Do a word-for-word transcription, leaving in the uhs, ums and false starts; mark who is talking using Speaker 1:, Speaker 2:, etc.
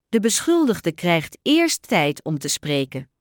Speaker 1: De beschuldigde krijgt eerst tijd om te spreken.